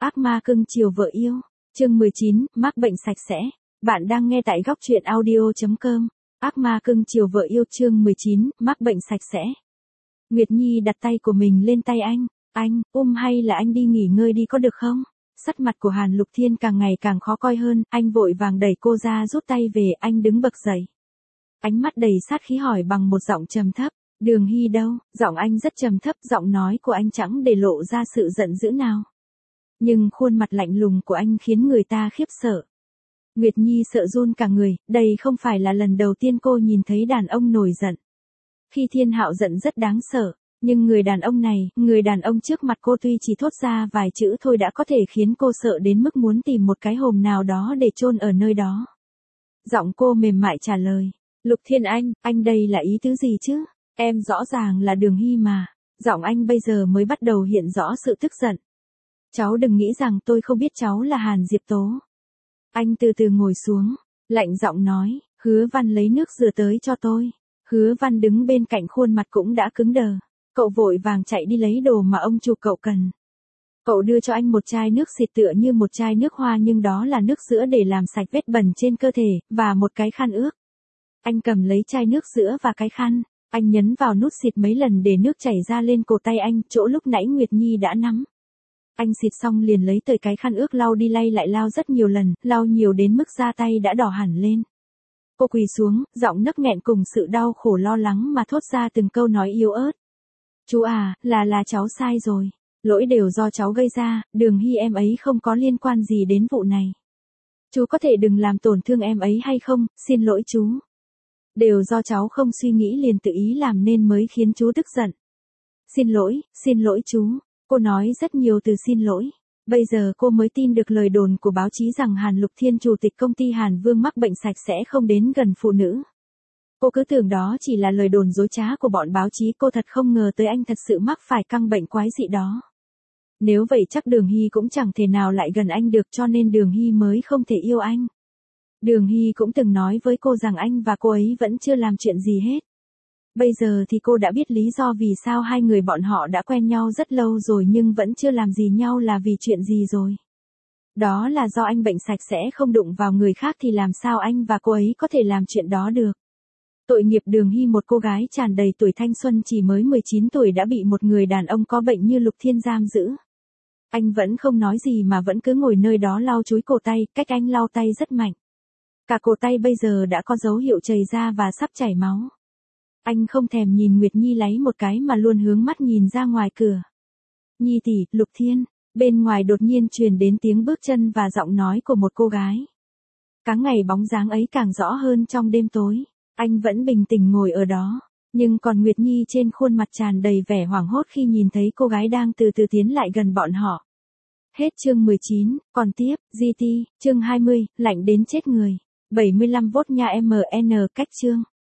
Ác ma cưng chiều vợ yêu. Chương 19, mắc bệnh sạch sẽ. Bạn đang nghe tại góc truyện audio.com. Ác ma cưng chiều vợ yêu chương 19, mắc bệnh sạch sẽ. Nguyệt Nhi đặt tay của mình lên tay anh. Anh, hay là anh đi nghỉ ngơi đi có được không? Sắc mặt của Hàn Lục Thiên càng ngày càng khó coi hơn, anh vội vàng đẩy cô ra rút tay về, anh đứng bật dậy. Ánh mắt đầy sát khí hỏi bằng một giọng trầm thấp. Đường Hy đâu? Giọng anh rất trầm thấp, giọng nói của anh chẳng để lộ ra sự giận dữ nào. Nhưng khuôn mặt lạnh lùng của anh khiến người ta khiếp sợ. Nguyệt Nhi sợ run cả người, đây không phải là lần đầu tiên cô nhìn thấy đàn ông nổi giận. Khi Thiên Hạo giận rất đáng sợ, nhưng người đàn ông trước mặt cô tuy chỉ thốt ra vài chữ thôi đã có thể khiến cô sợ đến mức muốn tìm một cái hòm nào đó để chôn ở nơi đó. Giọng cô mềm mại trả lời. Lục Thiên anh đây là ý tứ gì chứ? Em rõ ràng là Đường Hy mà. Giọng anh bây giờ mới bắt đầu hiện rõ sự tức giận. Cháu đừng nghĩ rằng tôi không biết cháu là Hàn Diệp Tố. Anh từ từ ngồi xuống, lạnh giọng nói, Hứa Văn lấy nước rửa tới cho tôi. Hứa Văn đứng bên cạnh khuôn mặt cũng đã cứng đờ. Cậu vội vàng chạy đi lấy đồ mà ông chủ cậu cần. Cậu đưa cho anh một chai nước xịt tựa như một chai nước hoa nhưng đó là nước sữa để làm sạch vết bẩn trên cơ thể, và một cái khăn ướt. Anh cầm lấy chai nước sữa và cái khăn, anh nhấn vào nút xịt mấy lần để nước chảy ra lên cổ tay anh, chỗ lúc nãy Nguyệt Nhi đã nắm. Anh xịt xong liền lấy tới cái khăn ướt lau đi lay lại lau rất nhiều lần, lau nhiều đến mức da tay đã đỏ hẳn lên. Cô quỳ xuống, giọng nấc nghẹn cùng sự đau khổ lo lắng mà thốt ra từng câu nói yếu ớt. Chú à, là cháu sai rồi. Lỗi đều do cháu gây ra, Đường Hy em ấy không có liên quan gì đến vụ này. Chú có thể đừng làm tổn thương em ấy hay không, xin lỗi chú. Đều do cháu không suy nghĩ liền tự ý làm nên mới khiến chú tức giận. Xin lỗi chú. Cô nói rất nhiều từ xin lỗi. Bây giờ cô mới tin được lời đồn của báo chí rằng Hàn Lục Thiên chủ tịch công ty Hàn Vương mắc bệnh sạch sẽ không đến gần phụ nữ. Cô cứ tưởng đó chỉ là lời đồn dối trá của bọn báo chí, cô thật không ngờ tới anh thật sự mắc phải căn bệnh quái dị đó. Nếu vậy chắc Đường Hy cũng chẳng thể nào lại gần anh được cho nên Đường Hy mới không thể yêu anh. Đường Hy cũng từng nói với cô rằng anh và cô ấy vẫn chưa làm chuyện gì hết. Bây giờ thì cô đã biết lý do vì sao hai người bọn họ đã quen nhau rất lâu rồi nhưng vẫn chưa làm gì nhau là vì chuyện gì rồi. Đó là do anh bệnh sạch sẽ không đụng vào người khác thì làm sao anh và cô ấy có thể làm chuyện đó được. Tội nghiệp Đường Hy, một cô gái tràn đầy tuổi thanh xuân chỉ mới 19 tuổi đã bị một người đàn ông có bệnh như Lục Thiên giam giữ. Anh vẫn không nói gì mà vẫn cứ ngồi nơi đó lau chùi cổ tay, cách anh lau tay rất mạnh. Cả cổ tay bây giờ đã có dấu hiệu chảy ra và sắp chảy máu. Anh không thèm nhìn Nguyệt Nhi lấy một cái mà luôn hướng mắt nhìn ra ngoài cửa. Nhi tỷ, Lục Thiên, bên ngoài đột nhiên truyền đến tiếng bước chân và giọng nói của một cô gái. Càng ngày bóng dáng ấy càng rõ hơn trong đêm tối. Anh vẫn bình tĩnh ngồi ở đó, nhưng còn Nguyệt Nhi trên khuôn mặt tràn đầy vẻ hoảng hốt khi nhìn thấy cô gái đang từ từ tiến lại gần bọn họ. Hết chương 19, còn tiếp, GT, chương 20, lạnh đến chết người. 75V nha MN cách chương.